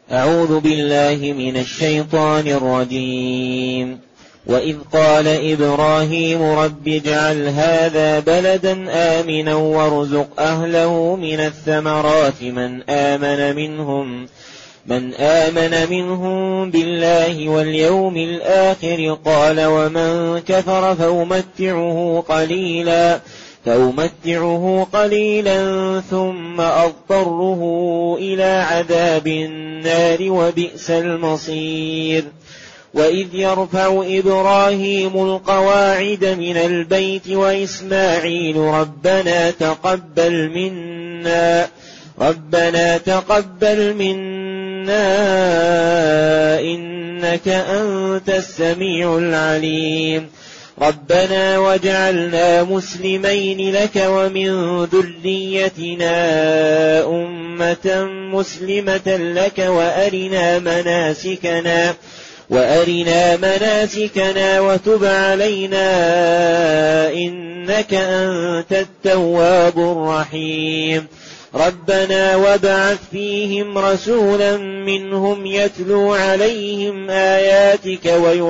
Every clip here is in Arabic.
أعوذ بالله من الشيطان الرجيم. وإذ قال إبراهيم رب اجعل هذا بلدا آمنا وارزق أهله من الثمرات من آمن منهم بالله واليوم الآخر قال ومن كفر فأمتعه قليلا ثم أضطره إلى عذاب النار وبئس المصير. وإذ يرفع إبراهيم القواعد من البيت وإسماعيل ربنا تقبل منا إنك أنت السميع العليم. ربنا واجعلنا مسلمين لك ومن ذريتنا أمة مسلمة لك وأرنا مناسكنا وتب علينا إنك أنت التواب الرحيم. ربنا وابعث فيهم رسولا منهم يتلو عليهم آياتك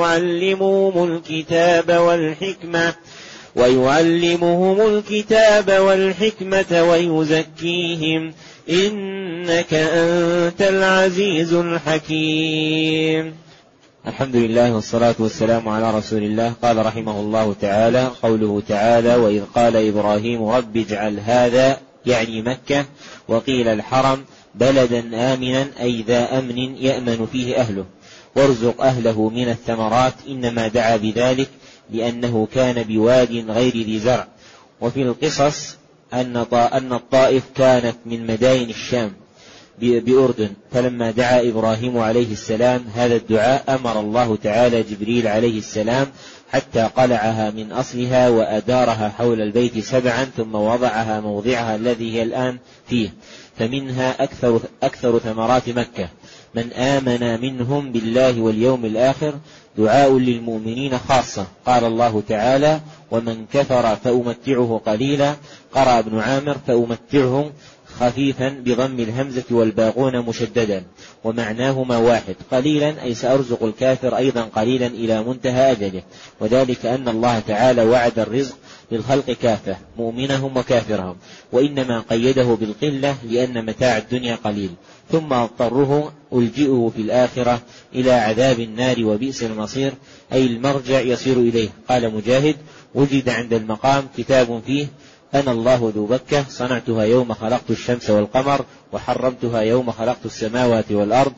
ويعلمهم الكتاب والحكمة ويزكيهم إنك أنت العزيز الحكيم. الحمد لله والصلاة والسلام على رسول الله. قال رحمه الله تعالى قوله تعالى وإذ قال إبراهيم رب اجعل هذا يعني مكة وقيل الحرم بلدا آمنا أي ذا أمن يأمن فيه أهله وارزق أهله من الثمرات إنما دعا بذلك لأنه كان بواد غير ذي زرع. وفي القصص أن الطائف كانت من مدائن الشام بأردن فلما دعا إبراهيم عليه السلام هذا الدعاء أمر الله تعالى جبريل عليه السلام حتى قلعها من أصلها وأدارها حول البيت 7 ثم وضعها موضعها الذي هي الآن فيه فمنها أكثر ثمرات مكة. من آمن منهم بالله واليوم الآخر دعاء للمؤمنين خاصة. قال الله تعالى ومن كفر فأمتعه قليلا. قرأ ابن عامر فأمتعه خفيفا بضم الهمزة والباقون مشددا ومعناهما واحد. قليلا أي سأرزق الكافر أيضا قليلا إلى منتهى أجله وذلك أن الله تعالى وعد الرزق للخلق كافة مؤمنهم وكافرهم وإنما قيده بالقلة لأن متاع الدنيا قليل. ثم اضطره ألجئه في الآخرة إلى عذاب النار وبئس المصير أي المرجع يصير إليه. قال مجاهد وجد عند المقام كتاب فيه أنا الله ذو بكة صنعتها يوم خلقت الشمس والقمر وحرمتها يوم خلقت السماوات والأرض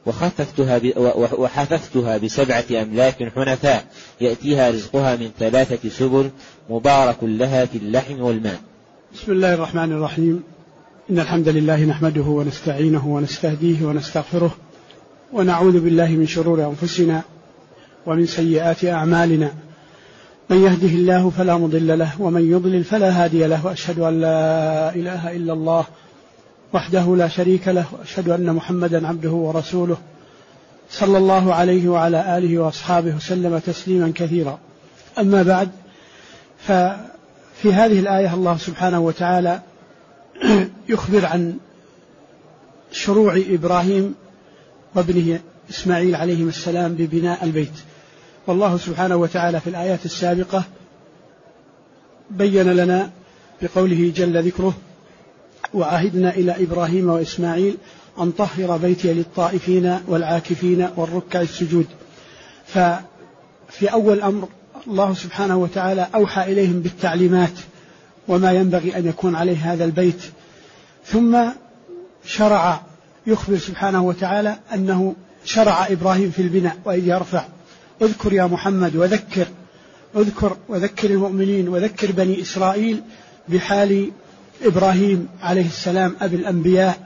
وحففتها ب7 أملاك حنفاء يأتيها رزقها من 3 سبل مبارك لها في اللحم والماء. بسم الله الرحمن الرحيم. إن الحمد لله نحمده ونستعينه ونستهديه ونستغفره ونعوذ بالله من شرور أنفسنا ومن سيئات أعمالنا. من يهده الله فلا مضل له ومن يضلل فلا هادي له وأشهد أن لا إله إلا الله وحده لا شريك له وأشهد أن محمدا عبده ورسوله صلى الله عليه وعلى آله وأصحابه وسلم تسليما كثيرا. أما بعد ففي هذه الآية الله سبحانه وتعالى يخبر عن شروع إبراهيم وابنه إسماعيل عليهم السلام ببناء البيت. والله سبحانه وتعالى في الآيات السابقة بين لنا بقوله جل ذكره وعهدنا إلى إبراهيم وإسماعيل أن طهر بيتي للطائفين والعاكفين والركع السجود. ففي أول أمر الله سبحانه وتعالى أوحى إليهم بالتعليمات وما ينبغي أن يكون عليه هذا البيت ثم شرع يخبر سبحانه وتعالى أنه شرع إبراهيم في البناء. وإذ يرفع اذكر يا محمد وذكر المؤمنين وذكر بني إسرائيل بحال إبراهيم عليه السلام أبي الأنبياء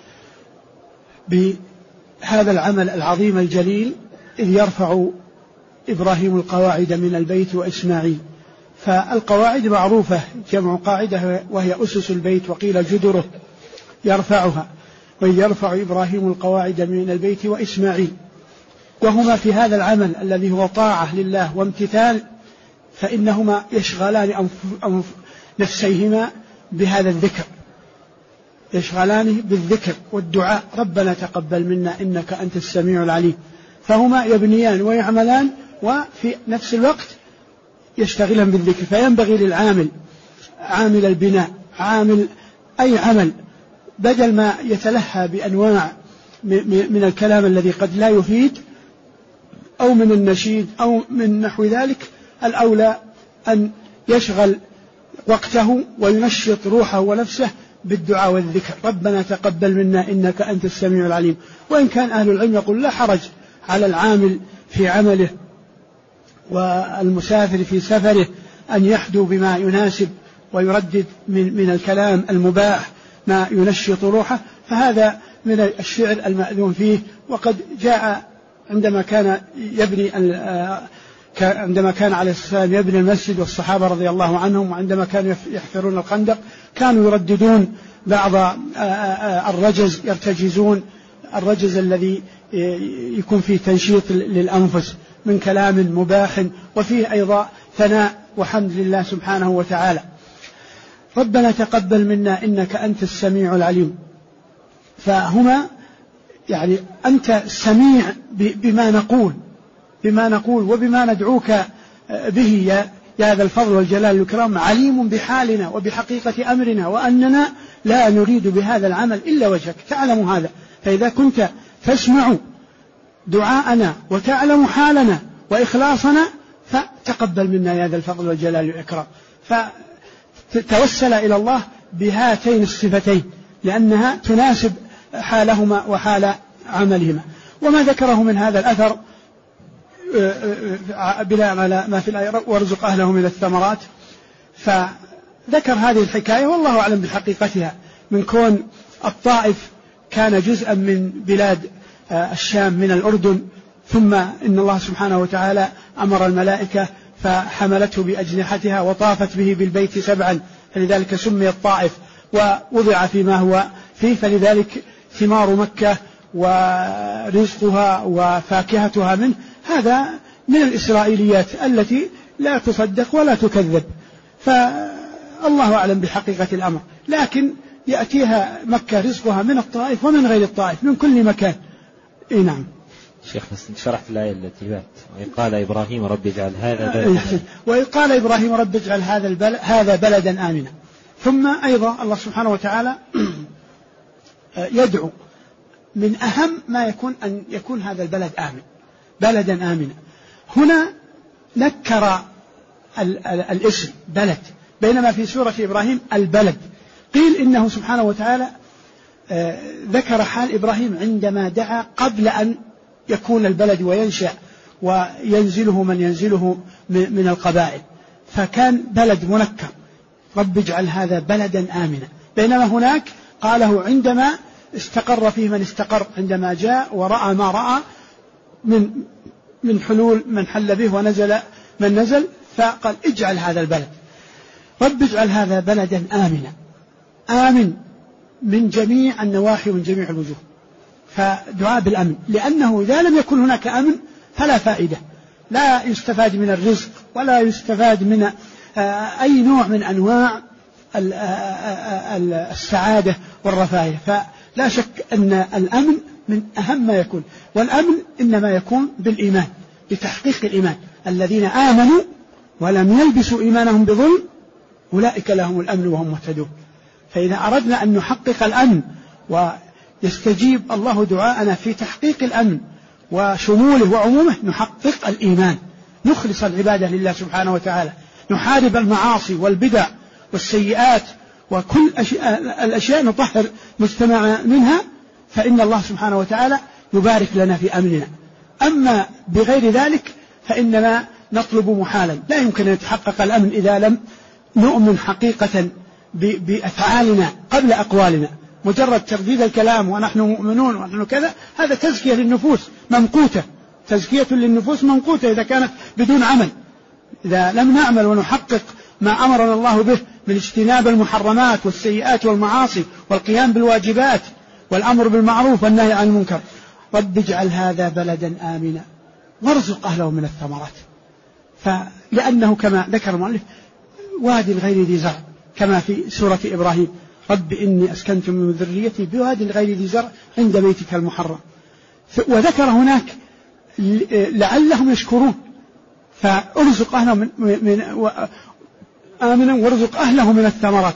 بهذا العمل العظيم الجليل إذ يرفع إبراهيم القواعد من البيت وإسماعيل. فالقواعد معروفة جمع قاعدة وهي أسس البيت وقيل جدره يرفعها. وإذ يرفع إبراهيم القواعد من البيت وإسماعيل وهما في هذا العمل الذي هو طاعة لله وامتثال فإنهما يشغلان نفسيهما بهذا الذكر يشغلانه بالذكر والدعاء، ربنا تقبل منا إنك أنت السميع العليم، فهما يبنيان ويعملان وفي نفس الوقت يشتغلان بالذكر. فينبغي للعامل، عامل البناء، عامل أي عمل، بدل ما يتلهى بأنواع من الكلام الذي قد لا يفيد أو من النشيد أو من نحو ذلك، الأولى أن يشغل وقته وينشط روحه ونفسه بالدعاء والذكر، ربنا تقبل منا إنك أنت السميع العليم. وإن كان أهل العلم يقول لا حرج على العامل في عمله والمسافر في سفره أن يحدو بما يناسب ويردد من الكلام المباح ما ينشط روحه، فهذا من الشعر المأذون فيه. وقد جاء عندما كان عليه السلام يبني المسجد والصحابة رضي الله عنهم، وعندما كانوا يحفرون الخندق كانوا يرددون بعض الرجز، يرتجزون الرجز الذي يكون فيه تنشيط للأنفس من كلام مباح وفيه أيضا ثناء وحمد لله سبحانه وتعالى. ربنا تقبل منا إنك أنت السميع العليم، فهما يعني أنت سميع بما نقول وبما ندعوك به يا ذا الفضل والجلال والإكرام، عليم بحالنا وبحقيقة أمرنا، وأننا لا نريد بهذا العمل إلا وجهك، تعلم هذا. فإذا كنت تسمع دعاءنا وتعلم حالنا وإخلاصنا فتقبل منا يا ذا الفضل والجلال والإكرام. فتوسل إلى الله بهاتين الصفتين لأنها تناسب حالهما وحال عملهما. وما ذكره من هذا الأثر بلا ما في الآية وارزق أهله من الثمرات، فذكر هذه الحكاية والله أعلم بحقيقتها، من كون الطائف كان جزءا من بلاد الشام من الأردن، ثم إن الله سبحانه وتعالى أمر الملائكة فحملته بأجنحتها وطافت به بالبيت 7، فلذلك سمي الطائف ووضع فيما هو فيه. فلذلك ثمار مكة ورزقها وفاكهتها منه هذا من الإسرائيليات التي لا تصدق ولا تكذب، فالله أعلم بحقيقة الأمر. لكن يأتيها مكة رزقها من الطائف ومن غير الطائف من كل مكان. نعم شيخ شرحت الآية التي بات وإذ قال إبراهيم رب اجعل هذا بلدا، وإذ قال إبراهيم رب اجعل هذا بلدا آمنا. ثم أيضا الله سبحانه وتعالى يدعو من أهم ما يكون أن يكون هذا البلد آمن، بلدا آمنا. هنا نكر الاسم بلد، بينما في سورة إبراهيم البلد قيل إنه سبحانه وتعالى ذكر حال إبراهيم عندما دعا قبل أن يكون البلد وينشأ وينزله من ينزله من القبائل، فكان بلد منكر رب اجعل هذا بلدا آمنا. بينما هناك قاله عندما استقر فيه من استقر، عندما جاء ورأى ما رأى من حلول من حل به ونزل من نزل، فقال اجعل هذا البلد رب اجعل هذا بلدا آمنا، آمن من جميع النواحي ومن جميع الوجوه. فدعاء بالأمن، لأنه إذا لم يكن هناك أمن فلا فائدة، لا يستفاد من الرزق ولا يستفاد من أي نوع من أنواع السعادة والرفاهية. فلا شك أن الأمن من أهم ما يكون، والأمن إنما يكون بالإيمان، بتحقيق الإيمان. الذين آمنوا ولم يلبسوا إيمانهم بظلم أولئك لهم الأمن وهم مهتدون. فإذا أردنا أن نحقق الأمن ويستجيب الله دعاءنا في تحقيق الأمن وشموله وعمومه، نحقق الإيمان، نخلص العبادة لله سبحانه وتعالى، نحارب المعاصي والبدع والسيئات وكل الأشياء نطهر مجتمعنا منها، فإن الله سبحانه وتعالى يبارك لنا في أمننا. أما بغير ذلك فإنما نطلب محالا، لا يمكن أن يتحقق الأمن إذا لم نؤمن حقيقة بأفعالنا قبل أقوالنا. مجرد ترديد الكلام ونحن مؤمنون ونحن كذا، هذا تزكية للنفوس ممقوتة، تزكية للنفوس ممقوتة إذا كانت بدون عمل. إذا لم نعمل ونحقق ما أمرنا الله به من اجتناب المحرمات والسيئات والمعاصي والقيام بالواجبات والأمر بالمعروف والنهي عن المنكر، رب اجعل هذا بلدا آمنا وارزق أهله من الثمرات. فلأنه كما ذكر المؤلف وادي غير ذي زرع، كما في سورة إبراهيم رب إني أسكنت من ذريتي بواد غير ذي زرع عند بيتك المحرم. وذكر هناك لعلهم يشكرون، فأرزق أهلهم آمنا وارزق أهله من الثمرات.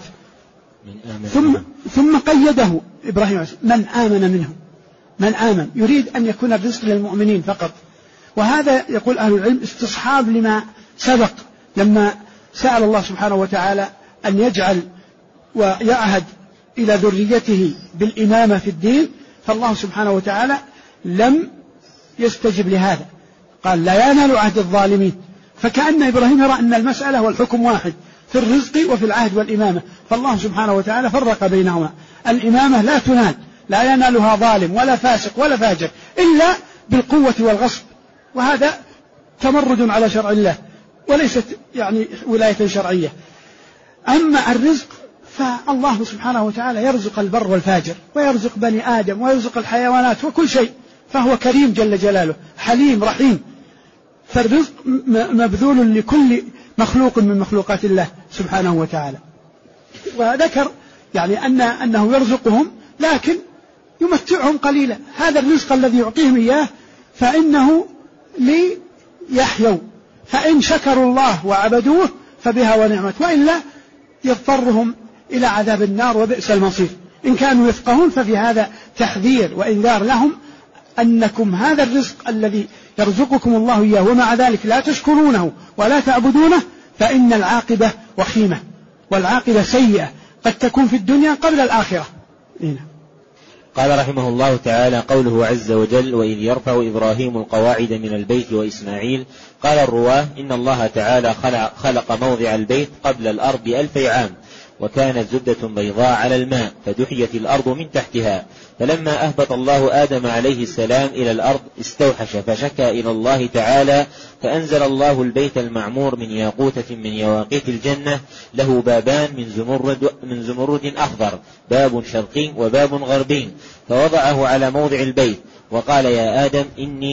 ثم قيده إبراهيم من آمن منهم، من آمن، يريد أن يكون الرزق للمؤمنين فقط. وهذا يقول أهل العلم استصحاب لما سبق لما سأل الله سبحانه وتعالى أن يجعل ويعهد إلى ذريته بالإمامة في الدين، فالله سبحانه وتعالى لم يستجب لهذا، قال لا ينال عهد الظالمين. فكأن إبراهيم يرى أن المسألة والحكم واحد في الرزق وفي العهد والإمامة، فالله سبحانه وتعالى فرق بينهما. الإمامة لا تنال، لا ينالها ظالم ولا فاسق ولا فاجر إلا بالقوة والغصب، وهذا تمرد على شرع الله وليست يعني ولاية شرعية. أما الرزق فالله سبحانه وتعالى يرزق البر والفاجر، ويرزق بني آدم، ويرزق الحيوانات وكل شيء، فهو كريم جل جلاله، حليم رحيم. فالرزق مبذول لكل مخلوق من مخلوقات الله سبحانه وتعالى. وذكر يعني أنه يرزقهم لكن يمتعهم قليلا، هذا الرزق الذي يعطيهم إياه فإنه ليحيوا، فإن شكروا الله وعبدوه فبها ونعمت، وإلا يضطرهم إلى عذاب النار وبئس المصير. إن كانوا يفقهون ففي هذا تحذير وإنذار لهم أنكم هذا الرزق الذي يرزقكم الله إياه ومع ذلك لا تشكرونه ولا تعبدونه فإن العاقبة وخيمة، والعاقبة سيئة قد تكون في الدنيا قبل الآخرة. قال رحمه الله تعالى: قوله عز وجل: وإذ يرفع إبراهيم القواعد من البيت وإسماعيل. قال الرواه: إن الله تعالى خلق موضع البيت قبل الأرض 1000 عام، وكانت زبدة بيضاء على الماء، فدحيت الأرض من تحتها. فلما أهبط الله آدم عليه السلام إلى الأرض استوحش فشكى إلى الله تعالى، فأنزل الله البيت المعمور من ياقوتة من يواقيت الجنة، له بابان من زمرد أخضر، باب شرقي وباب غربي، فوضعه على موضع البيت، وقال: يا آدم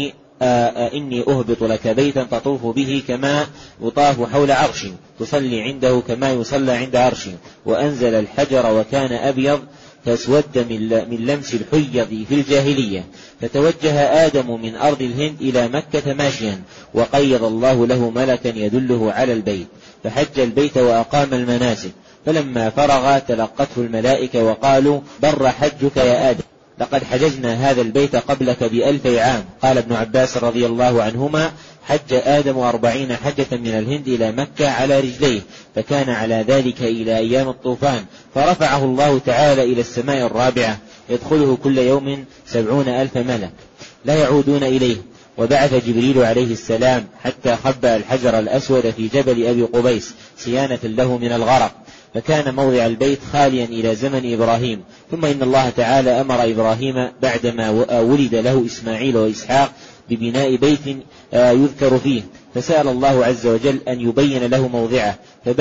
إني أهبط لك بيتا تطوف به كما يطاف حول عرش، تصلي عنده كما يصلى عند عرش. وأنزل الحجر وكان أبيض فاسود من لمس الحيض في الجاهلية. فتوجه آدم من أرض الهند إلى مكة ماشيا، وقيض الله له ملكا يدله على البيت، فحج البيت وأقام المناسك. فلما فرغ تلقته الملائكة وقالوا: بر حجك يا آدم، لقد حججنا هذا البيت قبلك ب1000 عام. قال ابن عباس رضي الله عنهما: حج آدم 40 حجة من الهند إلى مكة على رجليه، فكان على ذلك إلى أيام الطوفان، فرفعه الله تعالى إلى السماء الرابعة، يدخله كل يوم 70,000 ملك لا يعودون إليه. وبعث جبريل عليه السلام حتى خبأ الحجر الأسود في جبل أبي قبيس صيانة له من الغرق، فكان موضع البيت خاليا إلى زمن إبراهيم. ثم إن الله تعالى أمر إبراهيم بعدما ولد له إسماعيل وإسحاق ببناء بيت يذكر فيه، فسأل الله عز وجل أن يبين له موضعه،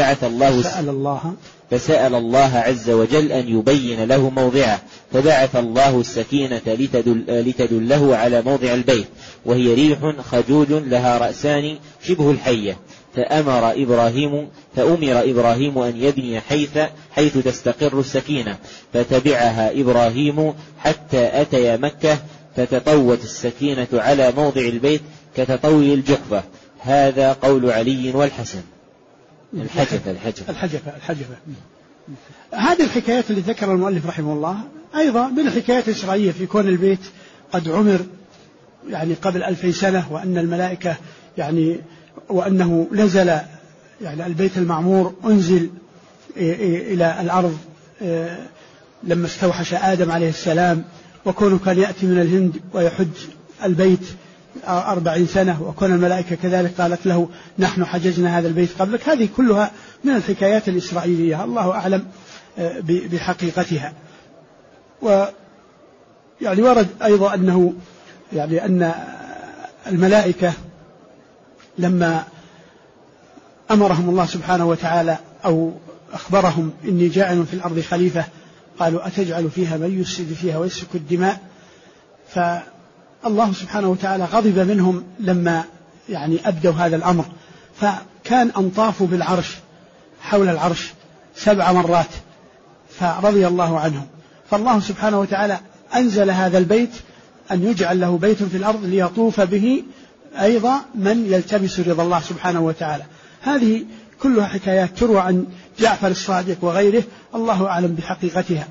فسأل الله عز وجل أن يبين له موضعه، فبعث الله السكينة لتدله على موضع البيت، وهي ريح خجوج لها رأسان شبه الحية. فأمر إبراهيم أن يبني حيث تستقر السكينة، فتبعها إبراهيم حتى أتي مكة، فتطوت السكينة على موضع البيت كتطوي الجحفة. هذا قول علي والحسن. الحجفة. هذه الحكايات اللي ذكر المؤلف رحمه الله أيضا من الحكايات الإسرائيلية في كون البيت قد عمر يعني قبل 2000 سنة، وأن الملائكة يعني وأنه نزل يعني البيت المعمور أنزل إلى الأرض لما استوحش آدم عليه السلام، وكونه كان يأتي من الهند ويحج البيت 40 سنة، وكون الملائكة كذلك قالت له نحن حججنا هذا البيت قبلك. هذه كلها من الحكايات الإسرائيلية، الله أعلم بحقيقتها. ويعني ورد أيضا أنه يعني أن الملائكة لما أمرهم الله سبحانه وتعالى أو أخبرهم إني جاعل في الأرض خليفة، قالوا أتجعل فيها من يفسد فيها ويسفك الدماء. فالله سبحانه وتعالى غضب منهم لما يعني أبدوا هذا الأمر، فكان أن طافوا بالعرش حول العرش 7 مرات، فرضي الله عنهم. فالله سبحانه وتعالى أنزل هذا البيت أن يجعل له بيت في الأرض ليطوف به أيضا من يلتمس رضا الله سبحانه وتعالى. هذه كلها حكايات تروى عن جعفر الصادق وغيره، الله أعلم بحقيقتها.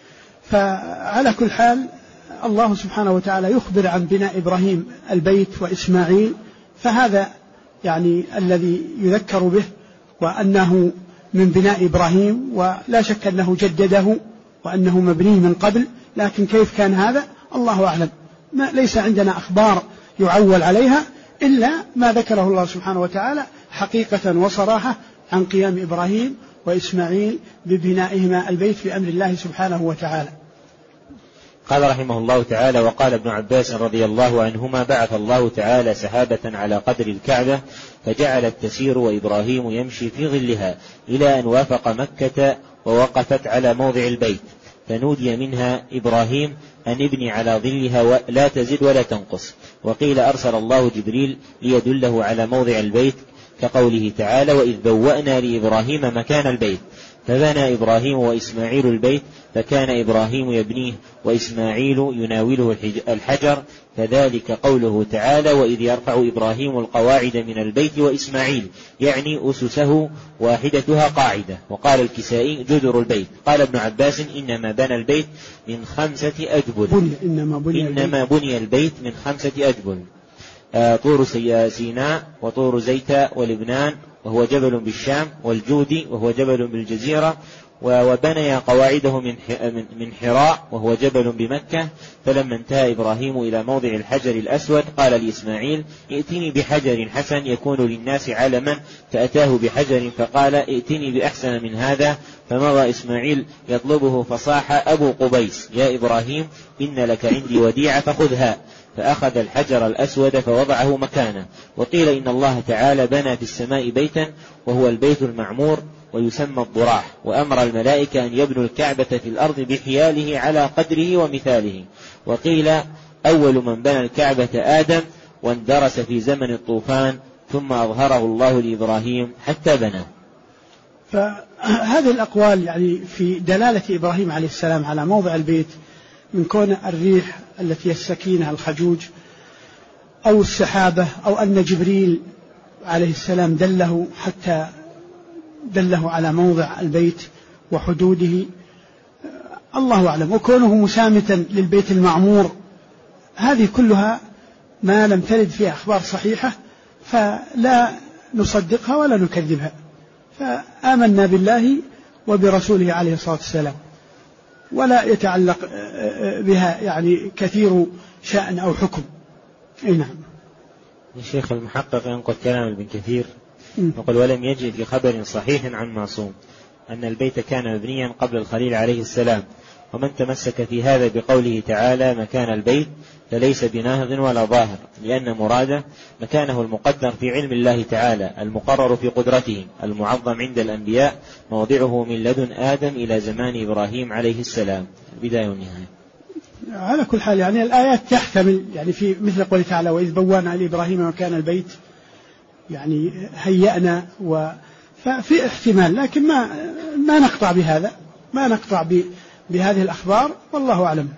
فعلى كل حال الله سبحانه وتعالى يخبر عن بناء إبراهيم البيت وإسماعيل، فهذا يعني الذي يذكر به، وأنه من بناء إبراهيم، ولا شك أنه جدده وأنه مبني من قبل، لكن كيف كان هذا الله أعلم. ليس عندنا أخبار يعول عليها إلا ما ذكره الله سبحانه وتعالى حقيقة وصراحة عن قيام إبراهيم وإسماعيل ببنائهما البيت بأمر الله سبحانه وتعالى. قال رحمه الله تعالى: وقال ابن عباس رضي الله عنهما: بعث الله تعالى سحابة على قدر الكعبة فجعلت تسير وإبراهيم يمشي في ظلها إلى أن وافق مكة ووقفت على موضع البيت، فنودي منها إبراهيم أن ابني على ظلها ولا تزد ولا تنقص. وقيل أرسل الله جبريل ليدله على موضع البيت، كقوله تعالى: وإذ بوأنا لإبراهيم مكان البيت فبنى إبراهيم وإسماعيل البيت، فكان إبراهيم يبنيه وإسماعيل يناوله الحجر، فذلك قوله تعالى: وإذ يرفع إبراهيم القواعد من البيت وإسماعيل، يعني أسسه واحدتها قاعدة. وقال الكسائي: جدر البيت. قال ابن عباس: إنما بنى البيت من 5 أجبل. إنما بني البيت من 5 أجبل: طور سيناء، وطور زيتا، ولبنان وهو جبل بالشام، والجودي وهو جبل بالجزيرة، وبني قواعده من حراء وهو جبل بمكة. فلما انتهى إبراهيم إلى موضع الحجر الأسود قال لإسماعيل: ائتني بحجر حسن يكون للناس علما، فأتاه بحجر فقال: ائتني بأحسن من هذا. فمضى إسماعيل يطلبه فصاح أبو قبيس: يا إبراهيم إن لك عندي وديعة فخذها. فأخذ الحجر الأسود فوضعه مكانه. وقيل إن الله تعالى بنى في السماء بيتا وهو البيت المعمور ويسمى الضراح، وأمر الملائكة أن يبنوا الكعبة في الأرض بحياله على قدره ومثاله. وقيل أول من بنى الكعبة آدم، واندرس في زمن الطوفان، ثم أظهره الله لإبراهيم حتى بنى. فهذه الأقوال يعني في دلالة إبراهيم عليه السلام على موضع البيت، من كون الريح التي السكينة الخجوج، أو السحابة، أو أن جبريل عليه السلام دله على موضع البيت وحدوده، الله أعلم. وكونه مسامتا للبيت المعمور، هذه كلها ما لم ترد فيها أخبار صحيحة، فلا نصدقها ولا نكذبها، فآمنا بالله وبرسوله عليه الصلاة والسلام، ولا يتعلق بها يعني كثير شأن أو حكم. نعم. الشيخ المحقق ينقل كلام ابن كثير يقول: ولم يجد في خبر صحيح عن معصوم أن البيت كان مبنيا قبل الخليل عليه السلام، ومن تمسك في هذا بقوله تعالى مكان البيت فليس بناهض ولا ظاهر، لأن مراده مكانه المقدر في علم الله تعالى المقرر في قدرته المعظم عند الأنبياء، موضعه من لدن آدم إلى زمان إبراهيم عليه السلام، البداية والنهاية. على كل حال يعني الآيات تحتمل يعني في مثل قوله تعالى: وإذ بوأنا لإبراهيم مكان البيت، يعني هيأنا، ففي احتمال، لكن ما نقطع بهذا، ما نقطع بهذه الأخبار، والله أعلم.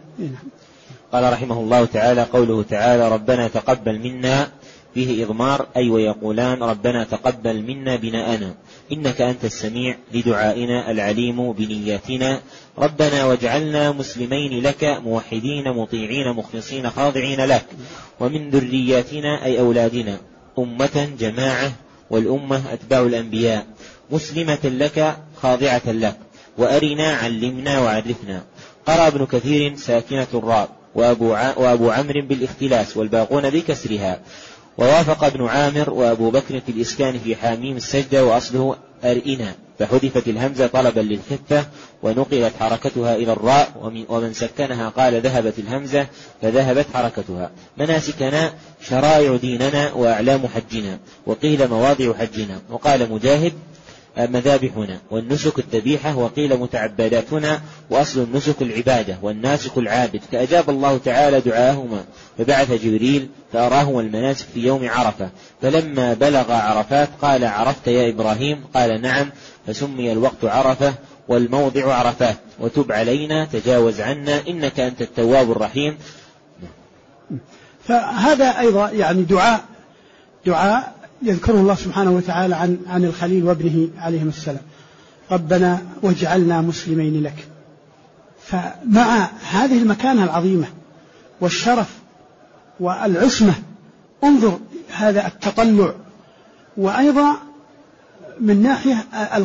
قال رحمه الله تعالى: قوله تعالى: ربنا تقبل منا، فيه إضمار، أي ويقولان ربنا تقبل منا بناءنا إنك أنت السميع لدعائنا العليم بنياتنا، ربنا واجعلنا مسلمين لك موحدين مطيعين مخلصين خاضعين لك، ومن ذرياتنا أي أولادنا أمة جماعة، والأمة أتباع الأنبياء، مسلمة لك خاضعة لك، وأرنا علمنا وعرفنا. قرأ ابن كثير ساكنة الراء، وأبو عمرو بالاختلاس، والباقون بكسرها، ووافق ابن عامر وأبو بكر في الإسكان في حاميم السجدة، وأصله أرئنا، فحذفت الهمزة طلبا للخفة ونقلت حركتها إلى الراء، ومن سكنها قال ذهبت الهمزة فذهبت حركتها. مناسكنا شرائع ديننا وأعلام حجنا، وقيل مواضع حجنا. وقال مجاهد مذابحنا، والنسك الذبيحة، وقيل متعبداتنا، وأصل النسك العبادة والناسك العابد. فأجاب الله تعالى دعاهما فبعث جبريل فأراهما المناسك في يوم عرفة، فلما بلغ عرفات قال: عرفت يا إبراهيم؟ قال: نعم، فسمي الوقت عرفة، والموضع عرفات، وتب علينا تجاوز عنا إنك أنت التواب الرحيم. فهذا أيضا يعني دعاء يذكره الله سبحانه وتعالى عن الخليل وابنه عليهم السلام، ربنا واجعلنا مسلمين لك. فمع هذه المكانة العظيمة والشرف والعصمة انظر هذا التطلع، وأيضا من ناحية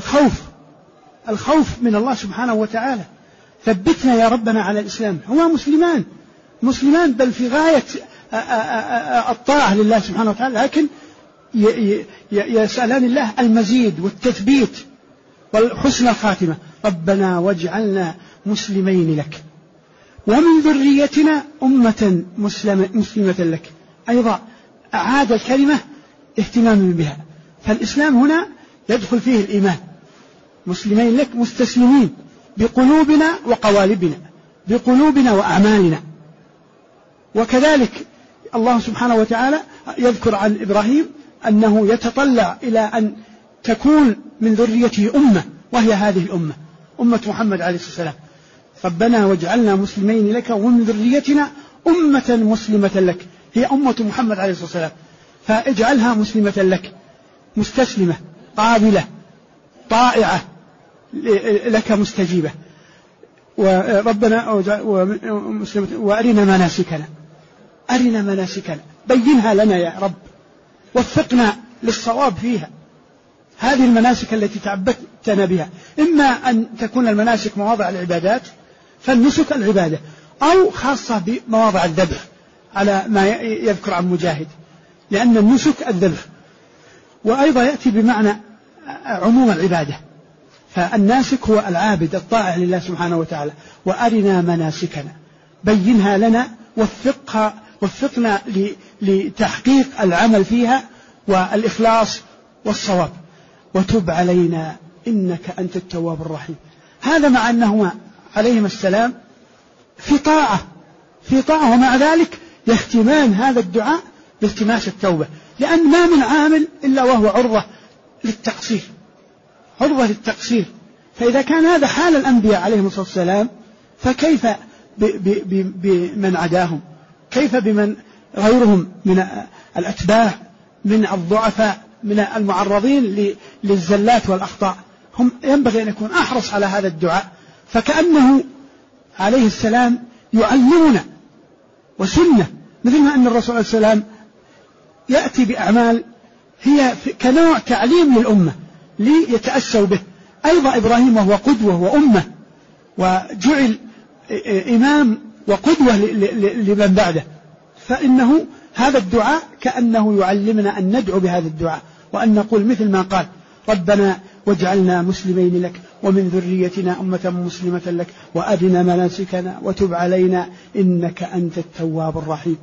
الخوف من الله سبحانه وتعالى، ثبتنا يا ربنا على الإسلام. هو مسلمان بل في غاية الطاعة لله سبحانه وتعالى، لكن يسألان الله المزيد والتثبيت والحسن الخاتمة. ربنا واجعلنا مسلمين لك ومن ذريتنا أمة مسلمة لك. أيضا أعاد الكلمة اهتماما بها، فالإسلام هنا يدخل فيه الإيمان، مسلمين لك مستسلمين بقلوبنا وقوالبنا، بقلوبنا وأعمالنا. وكذلك الله سبحانه وتعالى يذكر عن إبراهيم أنه يتطلع إلى أن تكون من ذريته أمة، وهي هذه الأمة أمة محمد عليه الصلاة والسلام. ربنا واجعلنا مسلمين لك ومن ذريتنا أمة مسلمة لك، هي أمة محمد عليه الصلاة والسلام، فاجعلها مسلمة لك مستسلمة قابلة طائعة لك مستجيبة. وربنا وأرنا مناسكنا بينها لنا يا رب، وفقنا للصواب فيها. هذه المناسك التي تعبدتنا بها، إما أن تكون المناسك مواضع العبادات فالنسك العبادة، أو خاصة بمواضع الذبح على ما يذكر عن مجاهد، لأن النسك الذبح، وأيضا يأتي بمعنى عموم العبادة. فالناسك هو العابد الطائع لله سبحانه وتعالى. وأرنا مناسكنا بينها لنا، وفقنا لتحقيق العمل فيها والإخلاص والصواب، وتب علينا إنك أنت التواب الرحيم. هذا مع أنهما عليهما السلام في طاعة، ومع ذلك يختمان هذا الدعاء بالتماس التوبة، لأن ما من عامل إلا وهو عرضة للتقصير. فإذا كان هذا حال الأنبياء عليهم الصلاة والسلام، فكيف بمن عداهم؟ كيف بمن غيرهم من الأتباع، من الضعفاء، من المعرضين للزلات والأخطاء؟ هم ينبغي أن يكون أحرص على هذا الدعاء. فكأنه عليه السلام يعلمنا وسنة، مثل ما أن الرسول عليه السلام يأتي بأعمال هي كنوع تعليم للأمة ليتأسوا به. أيضا إبراهيم وهو قدوة وأمة، وجعل إمام وقدوة لمن بعده، فإنه هذا الدعاء كأنه يعلمنا أن ندعو بهذا الدعاء، وأن نقول مثل ما قال ربنا واجعلنا مسلمين لك ومن ذريتنا أمة مسلمة لك وأرنا مناسكنا وتب علينا إنك أنت التواب الرحيم.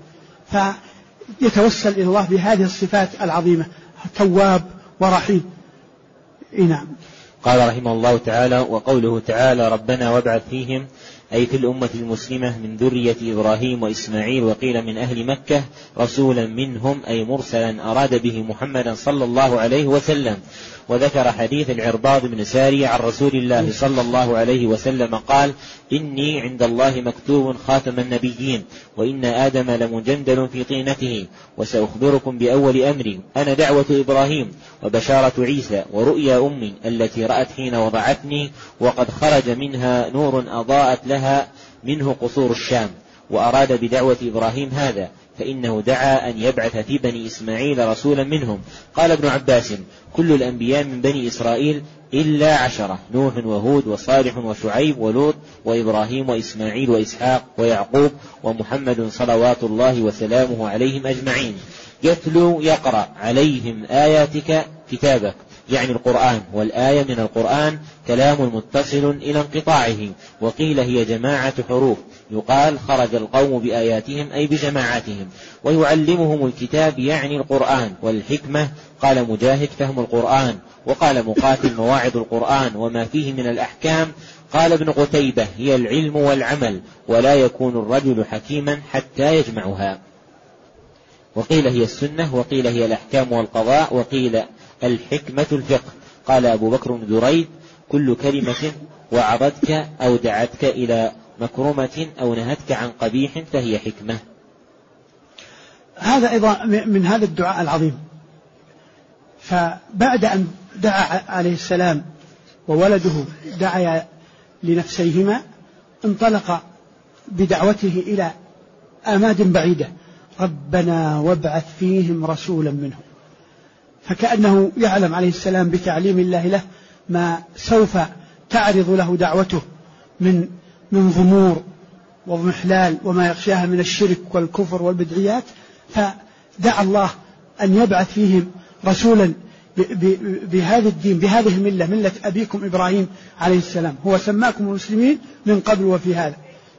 فيتوسل إلى الله بهذه الصفات العظيمة، تواب ورحيم. نعم. قال رحمه الله تعالى: وقوله تعالى ربنا وابعث فيهم، أي في الأمة المسلمة من ذرية إبراهيم وإسماعيل، وقيل من أهل مكة، رسولا منهم أي مرسلا أراد به محمدا صلى الله عليه وسلم. وذكر حديث العرباض بن سارية عن رسول الله صلى الله عليه وسلم قال: إني عند الله مكتوب خاتم النبيين، وإن آدم لمجندل في طينته، وسأخبركم بأول أمري، أنا دعوة إبراهيم وبشارة عيسى ورؤيا أمي التي رأت حين وضعتني، وقد خرج منها نور أضاءت لها منه قصور الشام. وأراد بدعوة إبراهيم هذا، فإنه دعا أن يبعث في بني إسماعيل رسولا منهم. قال ابن عباس: كل الأنبياء من بني إسرائيل إلا 10، نوح وهود وصالح وشعيب ولوط وإبراهيم وإسماعيل وإسحاق ويعقوب ومحمد صلوات الله وسلامه عليهم أجمعين. يتلو يقرأ عليهم آياتك كتابك، يعني القرآن، والآية من القرآن كلام متصل إلى انقطاعه. وقيل هي جماعة حروف، يقال خرج القوم بآياتهم أي بجماعاتهم. ويعلمهم الكتاب يعني القرآن، والحكمة قال مجاهد فهم القرآن، وقال مقاتل مواعظ القرآن وما فيه من الأحكام. قال ابن قتيبة هي العلم والعمل، ولا يكون الرجل حكيما حتى يجمعها. وقيل هي السنة، وقيل هي الأحكام والقضاء، وقيل الحكمة الفقه. قال أبو بكر بن دريد: كل كلمة وعظتك أو دعتك إلى مكرمة أو نهتك عن قبيح فهي حكمة. هذا أيضا من هذا الدعاء العظيم. فبعد أن دعا عليه السلام وولده دعا لنفسيهما انطلق بدعوته إلى آماد بعيدة: ربنا وابعث فيهم رسولا منهم. فكأنه يعلم عليه السلام بتعليم الله له ما سوف تعرض له دعوته من ضمور وضمحلال وما يغشاها من الشرك والكفر والبدعيات، فدعا الله أن يبعث فيهم رسولا بهذا الدين، بهذه الملة، ملة أبيكم إبراهيم عليه السلام، هو سماكم المسلمين من قبل وفي هذا.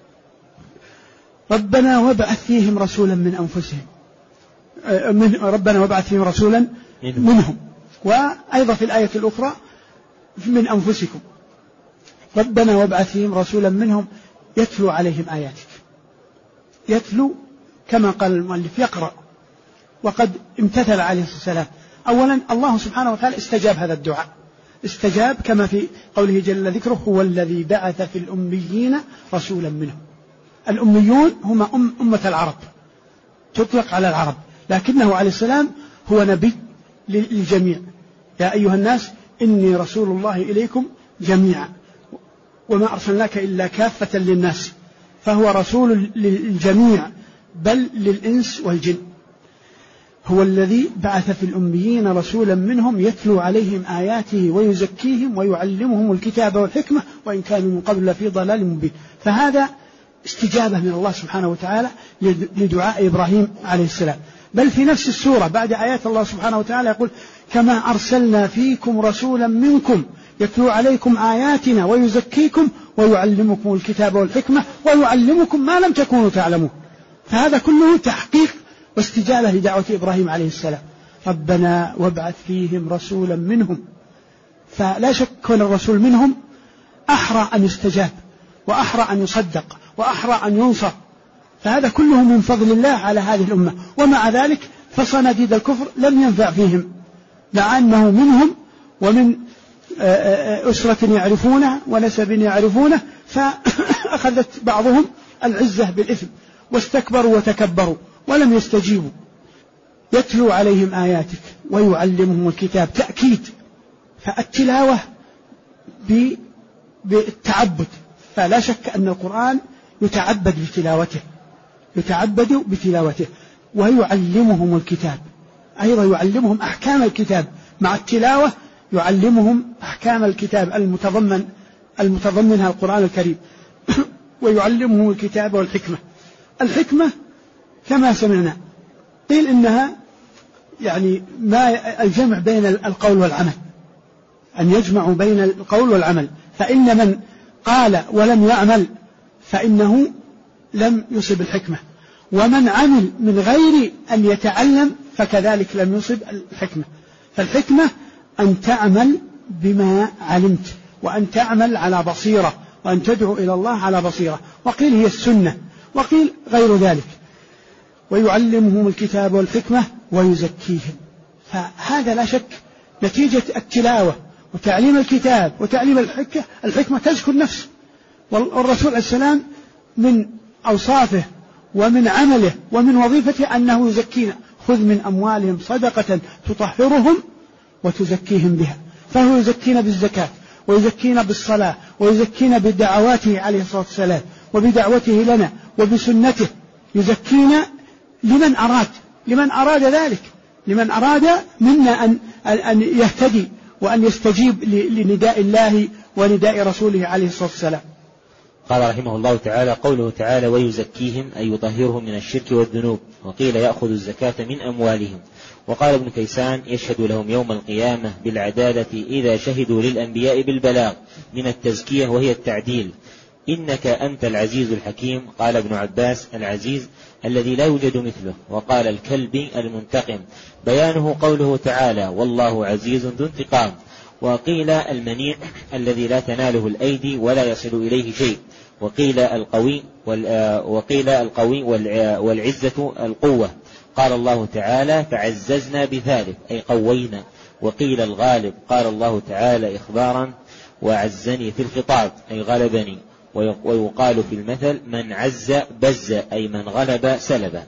ربنا وابعث فيهم رسولا من أنفسهم، ربنا وابعث فيهم رسولا منهم. وأيضا في الآية الأخرى من أنفسكم. ربنا وابعث فيهم رسولا منهم يتلو عليهم آياتك. يتلو كما قال المؤلف يقرأ، وقد امتثل عليه الصلاة والسلام. أولا الله سبحانه وتعالى استجاب هذا الدعاء، استجاب كما في قوله جل ذكره: هو الذي بعث في الأميين رسولا منهم. الأميون هم أمة العرب، تطلق على العرب، لكنه عليه السلام هو نبي للجميع. يا أيها الناس إني رسول الله إليكم جميعا وما أرسلناك إلا كافة للناس، فهو رسول للجميع بل للإنس والجن. هو الذي بعث في الأميين رسولا منهم يتلو عليهم آياته ويزكيهم ويعلمهم الكتاب والحكمة وإن كانوا من قبل لفي ضلال مبين. فهذا استجابة من الله سبحانه وتعالى لدعاء إبراهيم عليه السلام. بل في نفس السورة بعد آيات الله سبحانه وتعالى يقول: كما أرسلنا فيكم رسولا منكم يتلو عليكم آياتنا ويزكيكم ويعلمكم الكتاب والحكمة ويعلمكم ما لم تكونوا تعلمون. فهذا كله تحقيق واستجابة لدعوة إبراهيم عليه السلام. ربنا وابعث فيهم رسولا منهم. فلا شك كون الرسول منهم أحرى أن يستجاب وأحرى أن يصدق وأحرى أن ينصر. فهذا كله من فضل الله على هذه الأمة. ومع ذلك فصناديد الكفر لم ينفع فيهم، مع أنه منهم ومن أسرة يعرفونه ونسب يعرفونه، فأخذت بعضهم العزة بالإثم واستكبروا وتكبروا ولم يستجيبوا. يتلو عليهم آياتك ويعلمهم الكتاب، تأكيد. فالتلاوة بالتعبد، فلا شك أن القرآن يتعبد بتلاوته ويعلمهم الكتاب، أيضا يعلمهم أحكام الكتاب مع التلاوة، يعلمهم أحكام الكتاب المتضمنها القرآن الكريم ويعلمهم الكتاب والحكمة. الحكمة كما سمعنا قيل إنها يعني ما الجمع بين القول والعمل، أن يجمعوا بين القول والعمل. فإن من قال ولم يعمل فإنه لم يصب الحكمة، ومن عمل من غير أن يتعلم فكذلك لم يصب الحكمة. فالحكمة أن تعمل بما علمت، وأن تعمل على بصيرة، وأن تدعو إلى الله على بصيرة. وقيل هي السنة، وقيل غير ذلك. ويعلمهم الكتاب والحكمة ويزكيهم. فهذا لا شك نتيجة التلاوة وتعليم الكتاب وتعليم الحكمة تزكو النفس. والرسول عليه السلام من أوصافه ومن عمله ومن وظيفته أنه يزكينا: خذ من أموالهم صدقة تطهرهم وتزكيهم بها. فهو يزكينا بالزكاة ويزكينا بالصلاة ويزكينا بدعواته عليه الصلاة والسلام وبدعوته لنا وبسنته. يزكينا لمن أراد ذلك، لمن أراد منا أن يهتدي وأن يستجيب لنداء الله ونداء رسوله عليه الصلاة والسلام. قال رحمه الله تعالى: قوله تعالى ويزكيهم أي يطهرهم من الشرك والذنوب، وقيل يأخذ الزكاة من أموالهم. وقال ابن كيسان: يشهد لهم يوم القيامة بالعدالة إذا شهدوا للأنبياء بالبلاغ من التزكية وهي التعديل. إنك أنت العزيز الحكيم. قال ابن عباس: العزيز الذي لا يوجد مثله. وقال الكلبي: المنتقم. بيانه قوله تعالى: والله عزيز ذو انتقام. وقيل المنيع الذي لا تناله الأيدي ولا يصل إليه شيء. وقيل القوي والعزة القوة. قال الله تعالى: فعززنا بثالث أي قوينا. وقيل الغالب. قال الله تعالى إخبارا: وعزني في الخطاب أي غلبني، ويقال في المثل من عز بز أي من غلب سلب.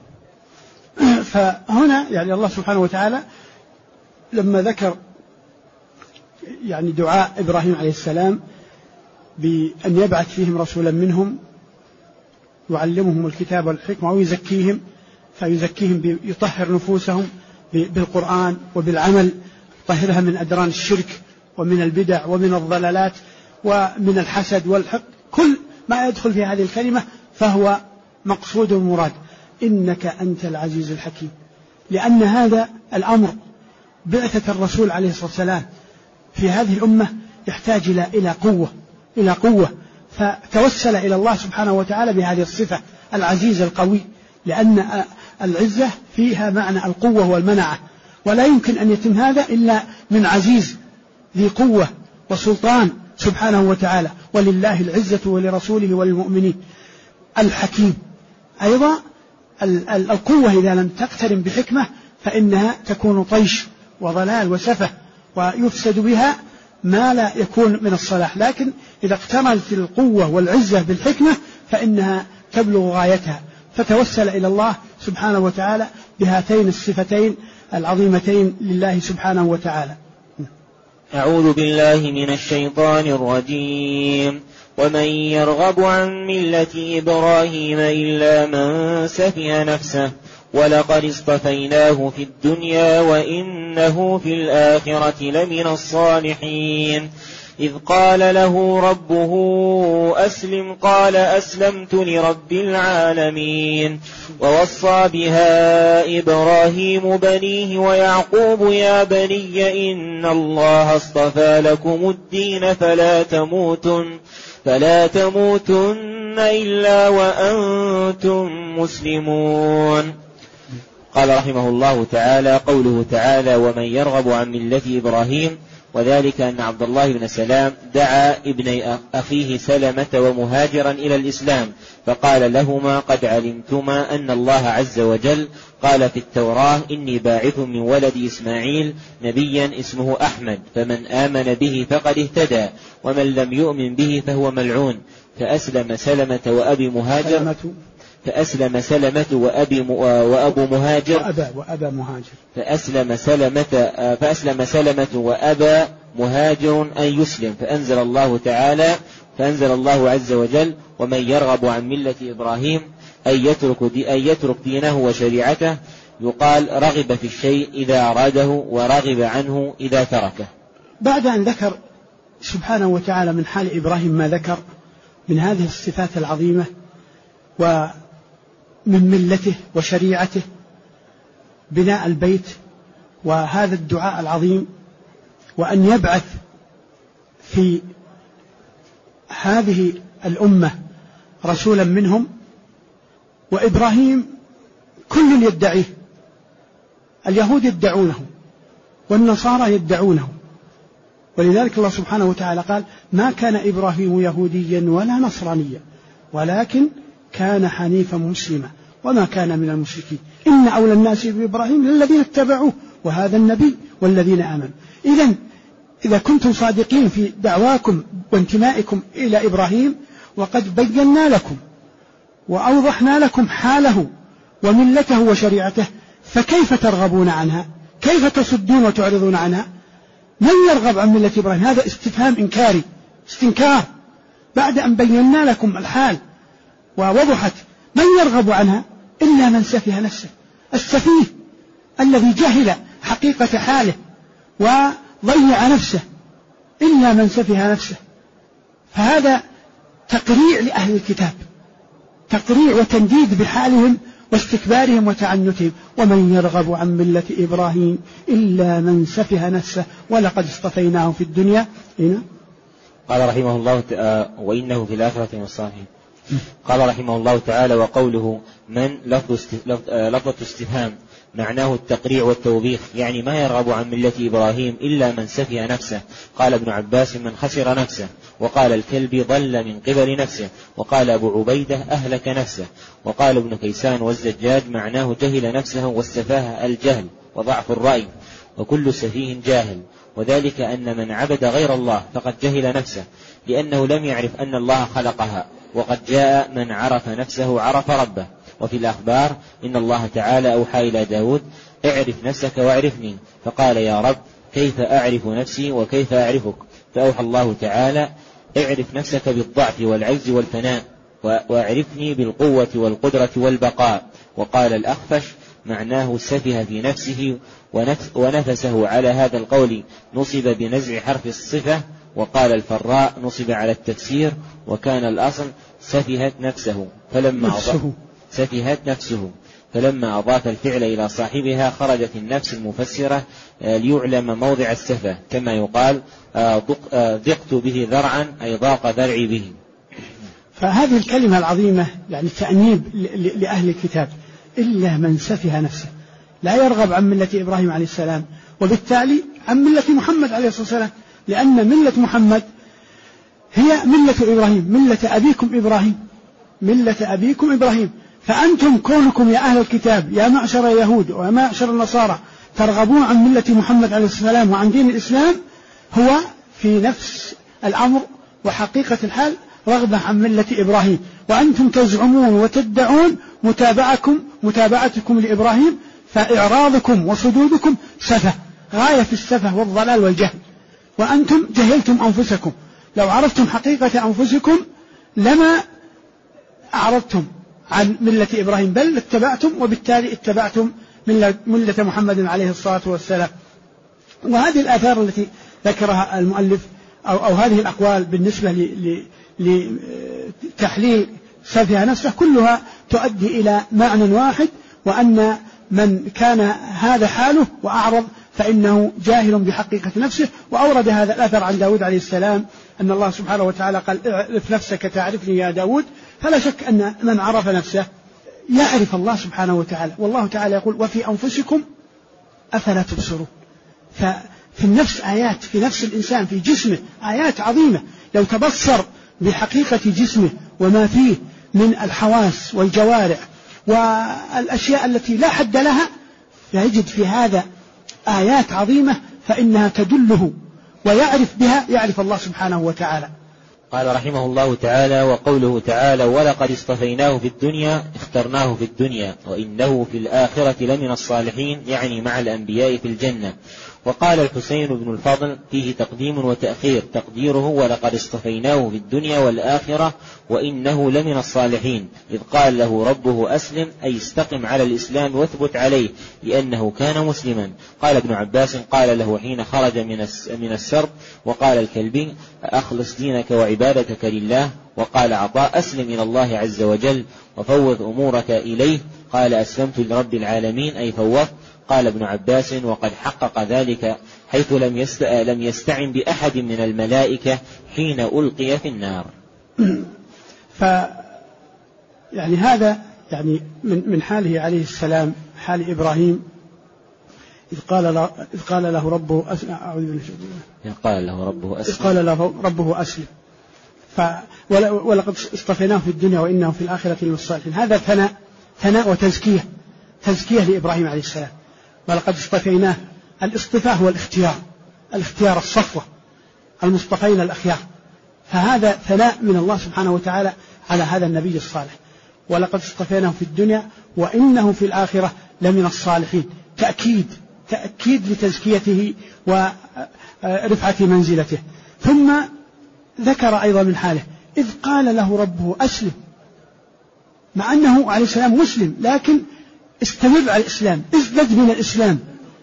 فهنا يعني الله سبحانه وتعالى لما ذكر يعني دعاء إبراهيم عليه السلام بأن يبعث فيهم رسولا منهم يعلمهم الكتاب والحكمة ويزكيهم، فيزكيهم يطهر نفوسهم بالقرآن وبالعمل، طهرها من أدران الشرك ومن البدع ومن الضلالات ومن الحسد والحقد، كل ما يدخل في هذه الكلمة فهو مقصود ومراد. إنك أنت العزيز الحكيم، لأن هذا الأمر بعثة الرسول عليه الصلاة والسلام في هذه الأمة يحتاج إلى قوة، فتوسل إلى الله سبحانه وتعالى بهذه الصفة العزيز القوي، لأن العزة فيها معنى القوة والمنعة، ولا يمكن أن يتم هذا إلا من عزيز ذي قوة وسلطان سبحانه وتعالى. ولله العزة ولرسوله وللمؤمنين. الحكيم أيضا القوة إذا لم تقترن بحكمة فإنها تكون طيش وضلال وسفه، ويفسد بها ما لا يكون من الصلاح، لكن إذا اقترنت القوة والعزة بالحكمة فإنها تبلغ غايتها. فتوسل إلى الله سبحانه وتعالى بهاتين الصفتين العظيمتين لله سبحانه وتعالى. أعوذ بالله من الشيطان الرجيم. ومن يرغب عن ملة إبراهيم إلا من سفه نفسه ولقد اصطفيناه في الدنيا وإنه في الآخرة لمن الصالحين. إذ قال له ربه أسلم قال أسلمت لرب العالمين. ووصى بها إبراهيم بنيه ويعقوب يا بني إن الله اصطفى لكم الدين فلا تموتن إلا وأنتم مسلمون. قال رحمه الله تعالى: قوله تعالى: ومن يرغب عن ملة إبراهيم، وذلك أن عبد الله بن سلام دعا ابني أخيه سلمة ومهاجرا إلى الإسلام، فقال لهما: قد علمتما أن الله عز وجل قال في التوراة: إني باعث من ولد إسماعيل نبيا اسمه أحمد، فمن آمن به فقد اهتدى ومن لم يؤمن به فهو ملعون. فأسلم سلمة وأبو مهاجر فأسلم سلمة وأبى مهاجر أن يسلم، فأنزل الله عز وجل: ومن يرغب عن ملة إبراهيم أن يترك دينه وشريعته. يقال رغب في الشيء إذا أراده ورغب عنه إذا تركه. بعد أن ذكر سبحانه وتعالى من حال إبراهيم ما ذكر من هذه الصفات العظيمة ومن ملته وشريعته، بناء البيت وهذا الدعاء العظيم، وأن يبعث في هذه الأمة رسولا منهم، وإبراهيم كل يدعيه، اليهود يدعونه والنصارى يدعونه، ولذلك الله سبحانه وتعالى قال: ما كان إبراهيم يهوديا ولا نصرانيا ولكن كان حنيفا مسلما وما كان من المشركين إن أولى الناس بإبراهيم للذين اتبعوه وهذا النبي والذين آمنوا. إذا كنتم صادقين في دعواكم وانتمائكم إلى إبراهيم وقد بينا لكم وأوضحنا لكم حاله وملته وشريعته، فكيف ترغبون عنها؟ كيف تصدون وتعرضون عنها؟ من يرغب عن ملة إبراهيم؟ هذا استفهام إنكاري، استنكار بعد أن بينا لكم الحال ووضحت. من يرغب عنها إلا من سفه نفسه، السفيه الذي جهل حقيقة حاله وضيع نفسه، إلا من سفه نفسه. فهذا تقريع لأهل الكتاب، تقريع وتنديد بحالهم واستكبارهم وتعنتهم. ومن يرغب عن ملة إبراهيم إلا من سفه نفسه ولقد اصطفيناه في الدنيا. قال رحمه الله وإنه في الآخرة من الصالحين. قال رحمه الله تعالى: وقوله من لفظة استفهام معناه التقريع والتوبيخ، يعني ما يرغب عن ملة إبراهيم إلا من سفه نفسه. قال ابن عباس: من خسر نفسه. وقال الكلبي: ضل من قبل نفسه. وقال أبو عبيدة: أهلك نفسه. وقال ابن كيسان والزجاج: معناه جهل نفسه، والسفاهة الجهل وضعف الرأي. وكل سفيه جاهل، وذلك أن من عبد غير الله فقد جهل نفسه، لأنه لم يعرف أن الله خلقها، وقد جاء من عرف نفسه عرف ربه. وفي الأخبار إن الله تعالى أوحى إلى داود: اعرف نفسك واعرفني، فقال: يا رب كيف أعرف نفسي وكيف أعرفك؟ فأوحى الله تعالى: اعرف نفسك بالضعف والعجز والفناء، واعرفني بالقوة والقدرة والبقاء. وقال الأخفش: معناه سفه في نفسه ونفسه. على هذا القول نصب بنزع حرف الصفة. وقال الفراء: نصب على التفسير، وكان الأصل سفهت نفسه فلما أضاف الفعل إلى صاحبها خرجت النفس المفسرة ليعلم موضع السفة، كما يقال: ضقت به ذرعا، أي ضاق ذرعي به. فهذه الكلمة العظيمة يعني تأنيب لأهل الكتاب: إلا من سفه نفسه، لا يرغب عن ملة إبراهيم عليه السلام، وبالتالي عن ملة محمد عليه الصلاة والسلام، لأن ملة محمد هي ملة إبراهيم، ملة أبيكم إبراهيم. فأنتم كونكم يا أهل الكتاب، يا معشر اليهود ويا معشر النصارى، ترغبون عن ملة محمد عليه السلام وعن دين الإسلام، هو في نفس الأمر وحقيقة الحال رغبة عن ملة إبراهيم، وأنتم تزعمون وتدعون متابعتكم لإبراهيم، فإعراضكم وصدودكم سفه، غاية في السفه والضلال والجهل، وأنتم جهلتم أنفسكم. لو عرفتم حقيقة أنفسكم لما أعرضتم عن ملة إبراهيم، بل اتبعتم، وبالتالي اتبعتم ملة محمد عليه الصلاة والسلام. وهذه الآثار التي ذكرها المؤلف أو هذه الأقوال بالنسبة لتحليل سفه نفسه كلها تؤدي إلى معنى واحد، وأن من كان هذا حاله وأعرض فإنه جاهل بحقيقة نفسه. وأورد هذا الأثر عن داود عليه السلام أن الله سبحانه وتعالى قال: اعرف نفسك تعرفني يا داود. فلا شك أن من عرف نفسه يعرف الله سبحانه وتعالى، والله تعالى يقول: وفي أنفسكم أفلا تبصرون. ففي النفس آيات، في نفس الإنسان، في جسمه آيات عظيمة، لو تبصر بحقيقة جسمه وما فيه من الحواس والجوارح والأشياء التي لا حد لها، يجد في هذا آيات عظيمة فإنها تدله ويعرف بها، يعرف الله سبحانه وتعالى. قال رحمه الله تعالى: وقوله تعالى: ولقد اصطفيناه في الدنيا، اخترناه في الدنيا وإنه في الآخرة لمن الصالحين، يعني مع الأنبياء في الجنة. وقال الحسين بن الفضل: فيه تقديم وتأخير، تقديره: ولقد اصطفيناه في الدنيا والآخرة وإنه لمن الصالحين، إذ قال له ربه أسلم، أي استقم على الإسلام واثبت عليه، لأنه كان مسلما. قال ابن عباس: قال له حين خرج من السرب. وقال الكلبي: أخلص دينك وعبادتك لله. وقال عطاء: أسلم إلى الله عز وجل وفوض أمورك إليه. قال: أسلمت لرب العالمين، أي فوضت. قال ابن عباس: وقد حقق ذلك حيث لم يستعن بأحد من الملائكة حين ألقي في النار. يعني هذا يعني من حاله عليه السلام، حال إبراهيم، إذ قال له ربه أسلم. ولقد اصطفيناه في الدنيا وإنه في الآخرة لمن الصالحين. هذا ثناء وتزكية لإبراهيم عليه السلام. ولقد اصطفيناه، الاصطفاء هو الاختيار الصفوة، المصطفين الأخيار. فهذا ثناء من الله سبحانه وتعالى على هذا النبي الصالح. ولقد اصطفيناه في الدنيا وإنه في الآخرة لمن الصالحين، تأكيد لتزكيته ورفعة منزلته. ثم ذكر أيضا من حاله: إذ قال له ربه أسلم، مع أنه عليه السلام مسلم، لكن استمر على الإسلام، ازدد من الإسلام،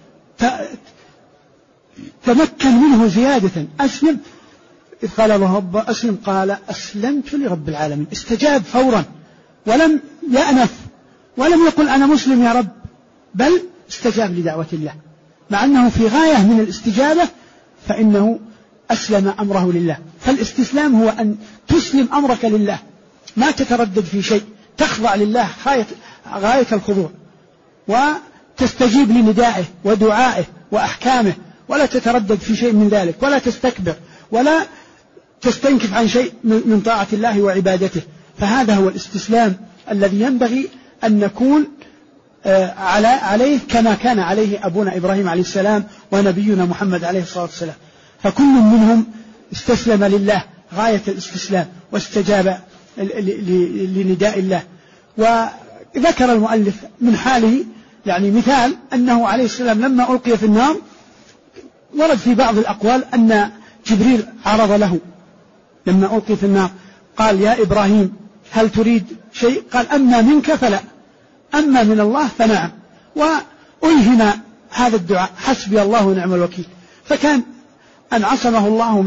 تمكن منه زيادة. أسلم، إذ قال له ربه أسلم، قال: أسلمت لرب العالمين. استجاب فورا ولم يأنف ولم يقل أنا مسلم يا رب، بل استجاب لدعوة الله، مع أنه في غاية من الاستجابة، فإنه أسلم أمره لله. فالاستسلام هو أن تسلم أمرك لله، ما تتردد في شيء، تخضع لله غاية الخضوع، وتستجيب لندائه ودعائه وأحكامه، ولا تتردد في شيء من ذلك، ولا تستكبر، ولا تستنكف عن شيء من طاعة الله وعبادته. فهذا هو الاستسلام الذي ينبغي أن نكون عليه كما كان عليه أبونا إبراهيم عليه السلام ونبينا محمد عليه الصلاة والسلام. فكل منهم استسلم لله غاية الاستسلام واستجاب لنداء الله. وذكر المؤلف من حاله يعني مثال أنه عليه السلام لما ألقي في النار ورد في بعض الأقوال أن جبريل عرض له لما ألقي في النار قال يا إبراهيم هل تريد شيء؟ قال أما منك فلا، أما من الله فنعم. وألهم هذا الدعاء حسبي الله ونعم الوكيل. فكان أن عصمه الله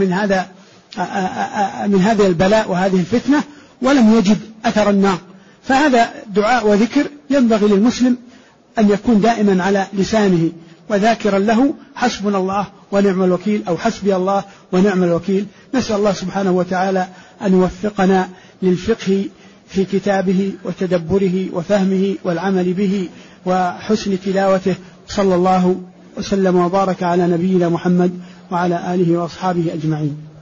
من هذا البلاء وهذه الفتنة ولم يجد أثر النار. فهذا دعاء وذكر ينبغي للمسلم أن يكون دائما على لسانه وذاكرا له حسبنا الله ونعم الوكيل أو حسبي الله ونعم الوكيل. نسأل الله سبحانه وتعالى أن يوفقنا للفقه في كتابه وتدبره وفهمه والعمل به وحسن تلاوته. صلى الله وسلم وبارك على نبينا محمد وعلى آله وأصحابه أجمعين.